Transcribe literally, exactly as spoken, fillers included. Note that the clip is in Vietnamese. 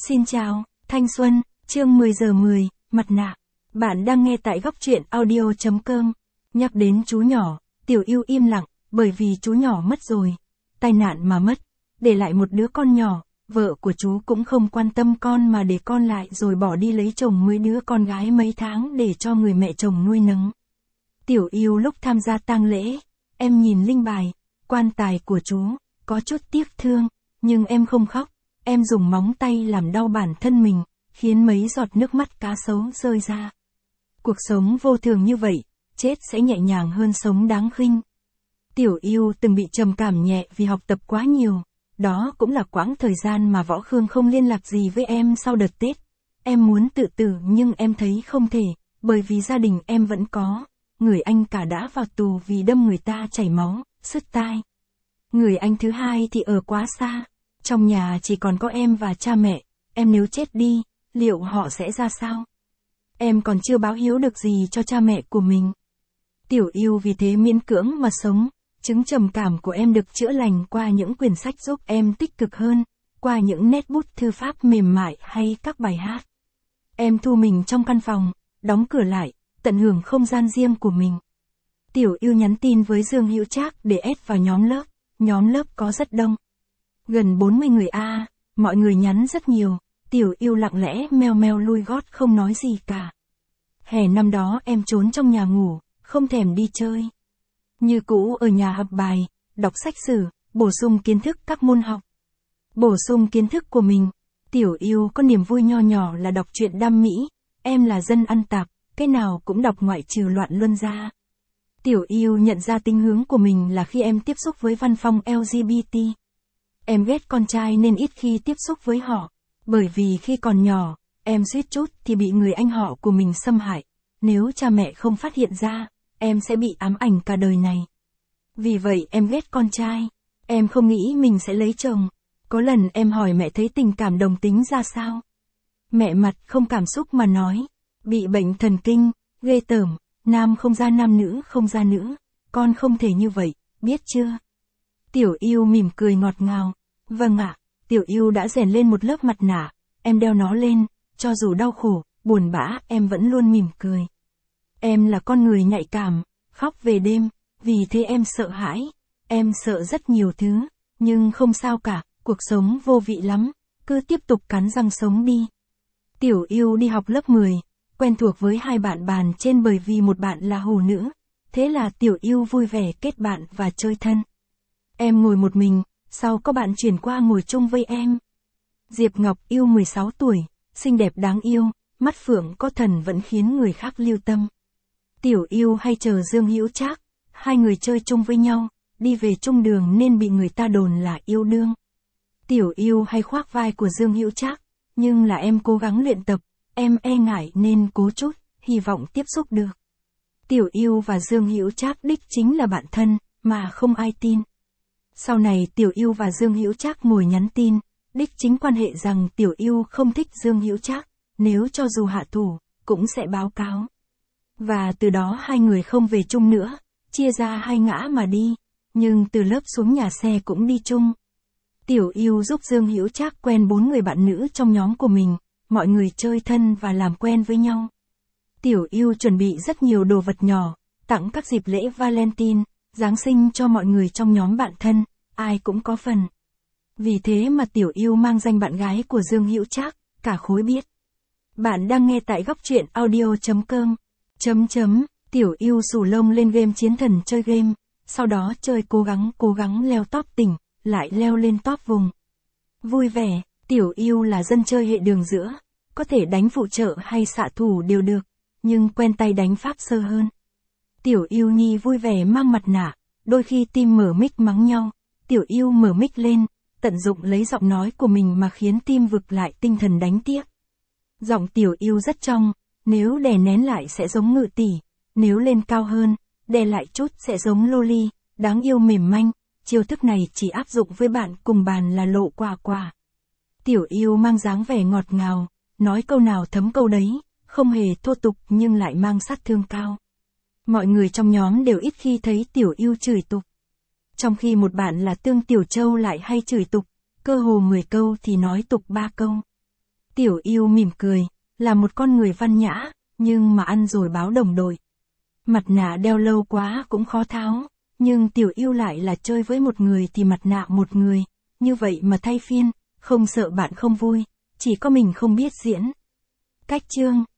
Xin chào, thanh xuân, chương mười giờ mười, mặt nạ. Bạn đang nghe tại góc truyện audio chấm com. Nhắc đến chú nhỏ, Tiểu Yêu im lặng, bởi vì chú nhỏ mất rồi. Tai nạn mà mất, để lại một đứa con nhỏ, vợ của chú cũng không quan tâm con mà để con lại rồi bỏ đi lấy chồng mới đứa con gái mấy tháng để cho người mẹ chồng nuôi nấng. Tiểu Yêu lúc tham gia tang lễ, em nhìn linh bài, quan tài của chú, có chút tiếc thương, nhưng em không khóc. Em dùng móng tay làm đau bản thân mình, khiến mấy giọt nước mắt cá sấu rơi ra. Cuộc sống vô thường như vậy, chết sẽ nhẹ nhàng hơn sống đáng khinh. Tiểu Yêu từng bị trầm cảm nhẹ vì học tập quá nhiều. Đó cũng là quãng thời gian mà Võ Khương không liên lạc gì với em sau đợt Tết. Em muốn tự tử nhưng em thấy không thể, bởi vì gia đình em vẫn có. Người anh cả đã vào tù vì đâm người ta chảy máu, sứt tai. Người anh thứ hai thì ở quá xa. Trong nhà chỉ còn có em và cha mẹ, em nếu chết đi, liệu họ sẽ ra sao? Em còn chưa báo hiếu được gì cho cha mẹ của mình. Tiểu Yêu vì thế miễn cưỡng mà sống, chứng trầm cảm của em được chữa lành qua những quyển sách giúp em tích cực hơn, qua những nét bút thư pháp mềm mại hay các bài hát. Em thu mình trong căn phòng, đóng cửa lại, tận hưởng không gian riêng của mình. Tiểu Yêu nhắn tin với Dương Hữu Trác để add vào nhóm lớp, nhóm lớp có rất đông. Gần bốn mươi người a, mọi người nhắn rất nhiều, Tiểu Yêu lặng lẽ meo meo lui gót không nói gì cả. Hè năm đó em trốn trong nhà ngủ, không thèm đi chơi. Như cũ ở nhà học bài, đọc sách sử, bổ sung kiến thức các môn học. Bổ sung kiến thức của mình, Tiểu Yêu có niềm vui nho nhỏ là đọc truyện đam mỹ, em là dân ăn tạp, cái nào cũng đọc ngoại trừ Loạn Luân ra. Tiểu Yêu nhận ra tính hướng của mình là khi em tiếp xúc với văn phong lờ giê bê tê. Em ghét con trai nên ít khi tiếp xúc với họ, bởi vì khi còn nhỏ, em suýt chút thì bị người anh họ của mình xâm hại. Nếu cha mẹ không phát hiện ra, em sẽ bị ám ảnh cả đời này. Vì vậy em ghét con trai, em không nghĩ mình sẽ lấy chồng. Có lần em hỏi mẹ thấy tình cảm đồng tính ra sao. Mẹ mặt không cảm xúc mà nói, bị bệnh thần kinh, ghê tởm, nam không ra nam nữ không ra nữ, con không thể như vậy, biết chưa? Tiểu Yêu mỉm cười ngọt ngào. Vâng ạ, Tiểu Yêu đã rèn lên một lớp mặt nạ, em đeo nó lên, cho dù đau khổ, buồn bã, em vẫn luôn mỉm cười. Em là con người nhạy cảm, khóc về đêm, vì thế em sợ hãi, em sợ rất nhiều thứ, nhưng không sao cả, cuộc sống vô vị lắm, cứ tiếp tục cắn răng sống đi. Tiểu Yêu đi học lớp mười, quen thuộc với hai bạn bàn trên bởi vì một bạn là hồ nữ, thế là Tiểu Yêu vui vẻ kết bạn và chơi thân. Em ngồi một mình, sau có bạn chuyển qua ngồi chung với em. Diệp Ngọc Yêu mười sáu tuổi, xinh đẹp đáng yêu, mắt phượng có thần vẫn khiến người khác lưu tâm. Tiểu Yêu hay chờ Dương Hữu Trác, hai người chơi chung với nhau, đi về chung đường nên bị người ta đồn là yêu đương. Tiểu Yêu hay khoác vai của Dương Hữu Trác, nhưng là em cố gắng luyện tập, em e ngại nên cố chút, hy vọng tiếp xúc được. Tiểu Yêu và Dương Hữu Trác đích chính là bạn thân, mà không ai tin. Sau này Tiểu Yêu và Dương Hữu Trác ngồi nhắn tin, đích chính quan hệ rằng Tiểu Yêu không thích Dương Hữu Trác, nếu cho dù hạ thủ, cũng sẽ báo cáo. Và từ đó hai người không về chung nữa, chia ra hai ngã mà đi, nhưng từ lớp xuống nhà xe cũng đi chung. Tiểu Yêu giúp Dương Hữu Trác quen bốn người bạn nữ trong nhóm của mình, mọi người chơi thân và làm quen với nhau. Tiểu Yêu chuẩn bị rất nhiều đồ vật nhỏ, tặng các dịp lễ Valentine, Giáng sinh cho mọi người trong nhóm bạn thân, ai cũng có phần. Vì thế mà Tiểu Yêu mang danh bạn gái của Dương Hữu Trác, cả khối biết. Bạn đang nghe tại góc truyện audio chấm com. Chấm chấm, Tiểu Yêu xù lông lên game chiến thần chơi game, sau đó chơi cố gắng cố gắng leo top tỉnh, lại leo lên top vùng. Vui vẻ, Tiểu Yêu là dân chơi hệ đường giữa, có thể đánh phụ trợ hay xạ thủ đều được, nhưng quen tay đánh pháp sơ hơn. Tiểu Yêu Nhi vui vẻ mang mặt nạ, đôi khi team mở mic mắng nhau, Tiểu Yêu mở mic lên, tận dụng lấy giọng nói của mình mà khiến team vực lại tinh thần đánh tiếp. Giọng Tiểu Yêu rất trong, nếu đè nén lại sẽ giống ngự tỷ, nếu lên cao hơn, đè lại chút sẽ giống loli, đáng yêu mềm manh, chiêu thức này chỉ áp dụng với bạn cùng bàn là Lộ Quả Quả. Tiểu Yêu mang dáng vẻ ngọt ngào, nói câu nào thấm câu đấy, không hề thô tục nhưng lại mang sát thương cao. Mọi người trong nhóm đều ít khi thấy Tiểu Yêu chửi tục. Trong khi một bạn là Tương Tiểu Châu lại hay chửi tục, cơ hồ mười câu thì nói tục ba câu. Tiểu Yêu mỉm cười, là một con người văn nhã, nhưng mà ăn rồi báo đồng đội. Mặt nạ đeo lâu quá cũng khó tháo, nhưng Tiểu Yêu lại là chơi với một người thì mặt nạ một người, như vậy mà thay phiên, không sợ bạn không vui, chỉ có mình không biết diễn. Cách chương